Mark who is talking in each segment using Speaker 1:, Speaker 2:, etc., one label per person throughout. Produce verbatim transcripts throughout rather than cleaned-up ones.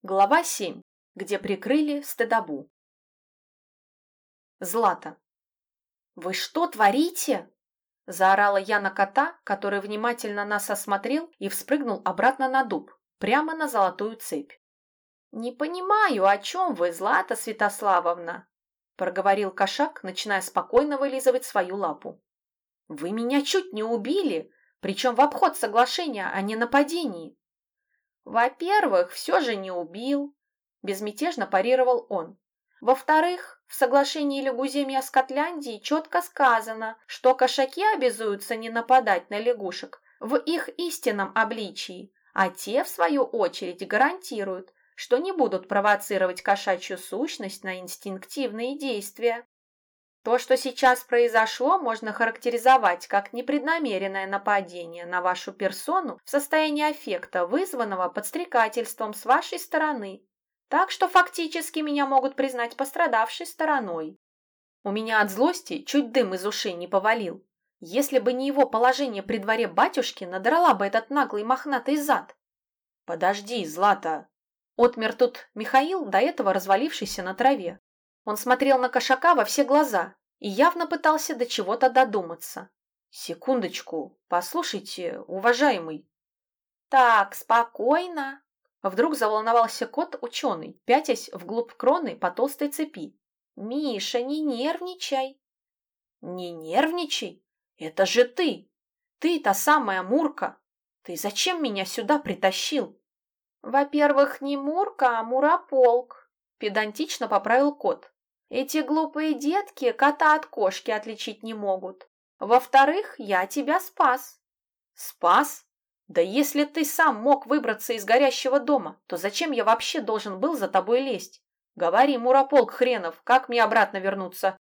Speaker 1: Глава семь, где прикрыли стыдобу. Злата. «Вы что творите?» – заорала я на кота, который внимательно нас осмотрел и вспрыгнул обратно на дуб, прямо на золотую цепь. «Не понимаю, о чем вы, Злата Святославовна?» – проговорил кошак, начиная спокойно вылизывать свою лапу. «Вы меня чуть не убили, причем в обход соглашения о ненападении». «Во-первых, все же не убил», – безмятежно парировал он. «Во-вторых, в соглашении Лягуземья Скотляндии четко сказано, что кошаки обязуются не нападать на лягушек в их истинном обличии, а те, в свою очередь, гарантируют, что не будут провоцировать кошачью сущность на инстинктивные действия. То, что сейчас произошло, можно характеризовать как непреднамеренное нападение на вашу персону в состоянии аффекта, вызванного подстрекательством с вашей стороны. Так что фактически меня могут признать пострадавшей стороной». У меня от злости чуть дым из ушей не повалил. Если бы не его положение при дворе батюшки, надрала бы этот наглый мохнатый зад. «Подожди, Злата!» Отмер тут Михаил, до этого развалившийся на траве. Он смотрел на кошака во все глаза и явно пытался до чего-то додуматься. «Секундочку, послушайте, уважаемый». «Так, спокойно». Вдруг заволновался кот-ученый, пятясь вглубь кроны по толстой цепи. «Миша, не нервничай». «Не нервничай? Это же ты! Ты та самая Мурка! Ты зачем меня сюда притащил?» «Во-первых, не Мурка, а Мурополк», – педантично поправил кот. «Эти глупые детки кота от кошки отличить не могут. Во-вторых, я тебя спас». «Спас? Да если ты сам мог выбраться из горящего дома, то зачем я вообще должен был за тобой лезть? Говори, Мурополк хренов, как мне обратно вернуться?»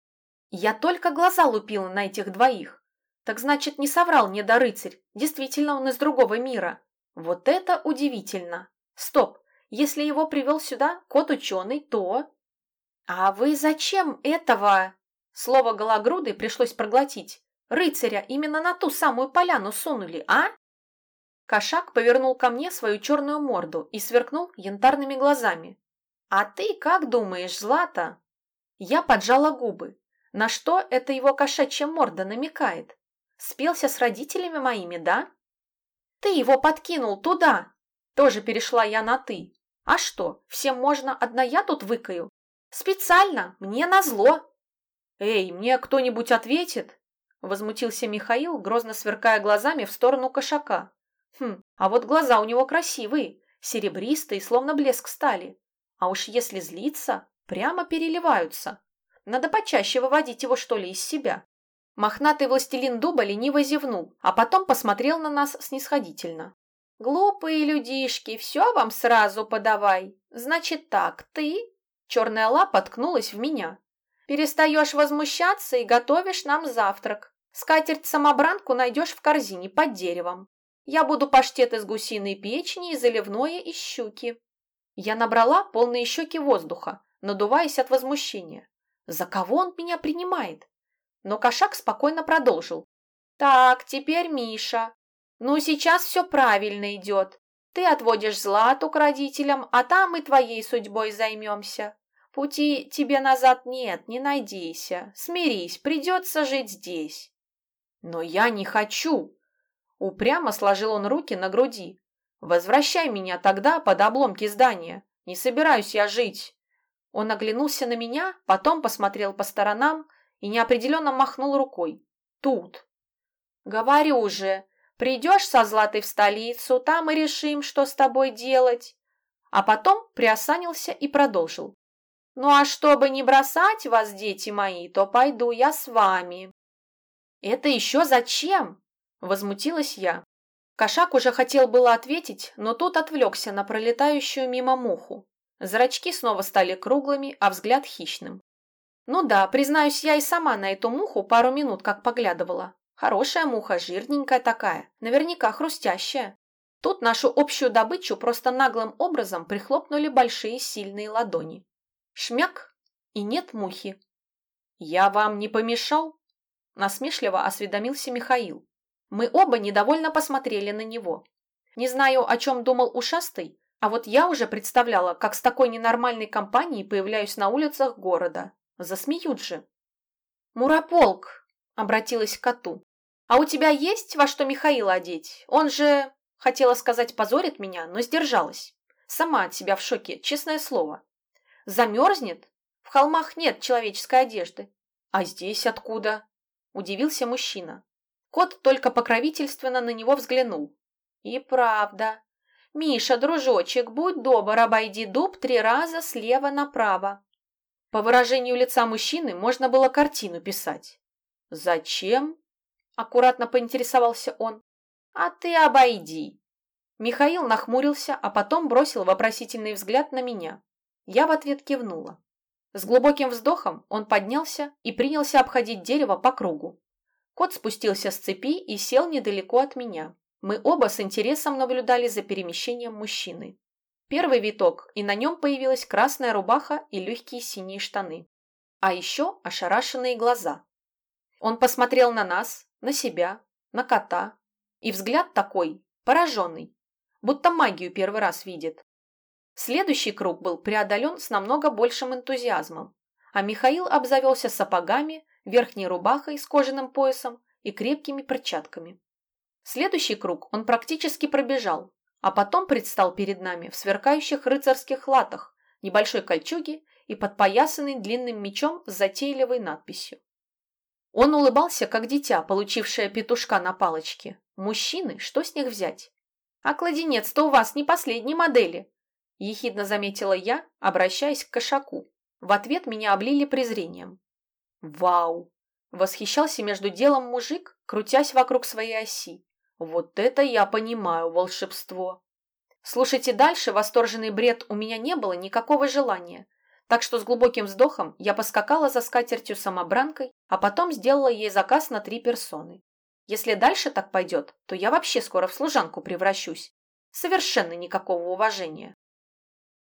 Speaker 1: Я только глаза лупила на этих двоих. Так значит, не соврал мне да рыцарь. Действительно, он из другого мира. Вот это удивительно. Стоп, если его привел сюда кот-ученый, то... «А вы зачем этого?» Слово гологрудой пришлось проглотить. «Рыцаря именно на ту самую поляну сунули, а?» Кошак повернул ко мне свою черную морду и сверкнул янтарными глазами. «А ты как думаешь, Злата?» Я поджала губы. На что эта его кошачья морда намекает? Спелся с родителями моими, да? «Ты его подкинул туда!» Тоже перешла я на «ты». «А что, всем можно, одна я тут выкаю? Специально, мне назло!» «Эй, мне кто-нибудь ответит?» Возмутился Михаил, грозно сверкая глазами в сторону кошака. «Хм, а вот глаза у него красивые, серебристые, словно блеск стали. А уж если злиться, прямо переливаются. Надо почаще выводить его, что ли, из себя». Мохнатый властелин дуба лениво зевнул, а потом посмотрел на нас снисходительно. «Глупые людишки, все вам сразу подавай. Значит так, ты...» Черная лапа ткнулась в меня. «Перестаешь возмущаться и готовишь нам завтрак. Скатерть-самобранку найдешь в корзине под деревом. Я буду паштет из гусиной печени и заливное из щуки». Я набрала полные щеки воздуха, надуваясь от возмущения. За кого он меня принимает? Но кошак спокойно продолжил. «Так, теперь Миша. Ну, сейчас все правильно идет. Ты отводишь Злату к родителям, а там и твоей судьбой займемся. Пути тебе назад нет, не надейся. Смирись, придется жить здесь». «Но я не хочу!» Упрямо сложил он руки на груди. «Возвращай меня тогда под обломки здания. Не собираюсь я жить». Он оглянулся на меня, потом посмотрел по сторонам и неопределенно махнул рукой. «Тут». «Говорю же, придешь со Златой в столицу, там и решим, что с тобой делать». А потом приосанился и продолжил. «Ну а чтобы не бросать вас, дети мои, то пойду я с вами». «Это еще зачем?» – возмутилась я. Кошак уже хотел было ответить, но тут отвлекся на пролетающую мимо муху. Зрачки снова стали круглыми, а взгляд хищным. Ну да, признаюсь, я и сама на эту муху пару минут как поглядывала. Хорошая муха, жирненькая такая, наверняка хрустящая. Тут нашу общую добычу просто наглым образом прихлопнули большие сильные ладони. Шмяк, и нет мухи. «Я вам не помешал?» Насмешливо осведомился Михаил. Мы оба недовольно посмотрели на него. Не знаю, о чем думал ушастый, А вот я уже представляла, как с такой ненормальной компанией появляюсь на улицах города. Засмеют же. «Мурополк!» — обратилась к коту. «А у тебя есть во что Михаила одеть? Он же...» Хотела сказать, позорит меня, но сдержалась. Сама от себя в шоке, честное слово. Замерзнет? В холмах нет человеческой одежды. А здесь откуда? Удивился мужчина. Кот только покровительственно на него взглянул. И правда. Миша, дружочек, будь добр, обойди дуб три раза слева направо. По выражению лица мужчины можно было картину писать. Зачем? Аккуратно поинтересовался он. А ты обойди. Михаил нахмурился, а потом бросил вопросительный взгляд на меня. Я в ответ кивнула. С глубоким вздохом он поднялся и принялся обходить дерево по кругу. Кот спустился с цепи и сел недалеко от меня. Мы оба с интересом наблюдали за перемещением мужчины. Первый виток, и на нем появилась красная рубаха и легкие синие штаны. А еще ошарашенные глаза. Он посмотрел на нас, на себя, на кота. И взгляд такой, пораженный, будто магию первый раз видит. Следующий круг был преодолен с намного большим энтузиазмом, а Михаил обзавелся сапогами, верхней рубахой с кожаным поясом и крепкими перчатками. Следующий круг он практически пробежал, а потом предстал перед нами в сверкающих рыцарских латах, небольшой кольчуге и подпоясанный длинным мечом с затейливой надписью. Он улыбался, как дитя, получившее петушка на палочке. Мужчины, что с них взять? А кладенец-то у вас не последней модели, ехидно заметила я, обращаясь к кошаку. В ответ меня облили презрением. Вау! Восхищался между делом мужик, крутясь вокруг своей оси. Вот это я понимаю волшебство. Слушайте дальше восторженный бред у меня не было никакого желания. Так что с глубоким вздохом я поскакала за скатертью-самобранкой, а потом сделала ей заказ на три персоны. Если дальше так пойдет, то я вообще скоро в служанку превращусь. Совершенно никакого уважения.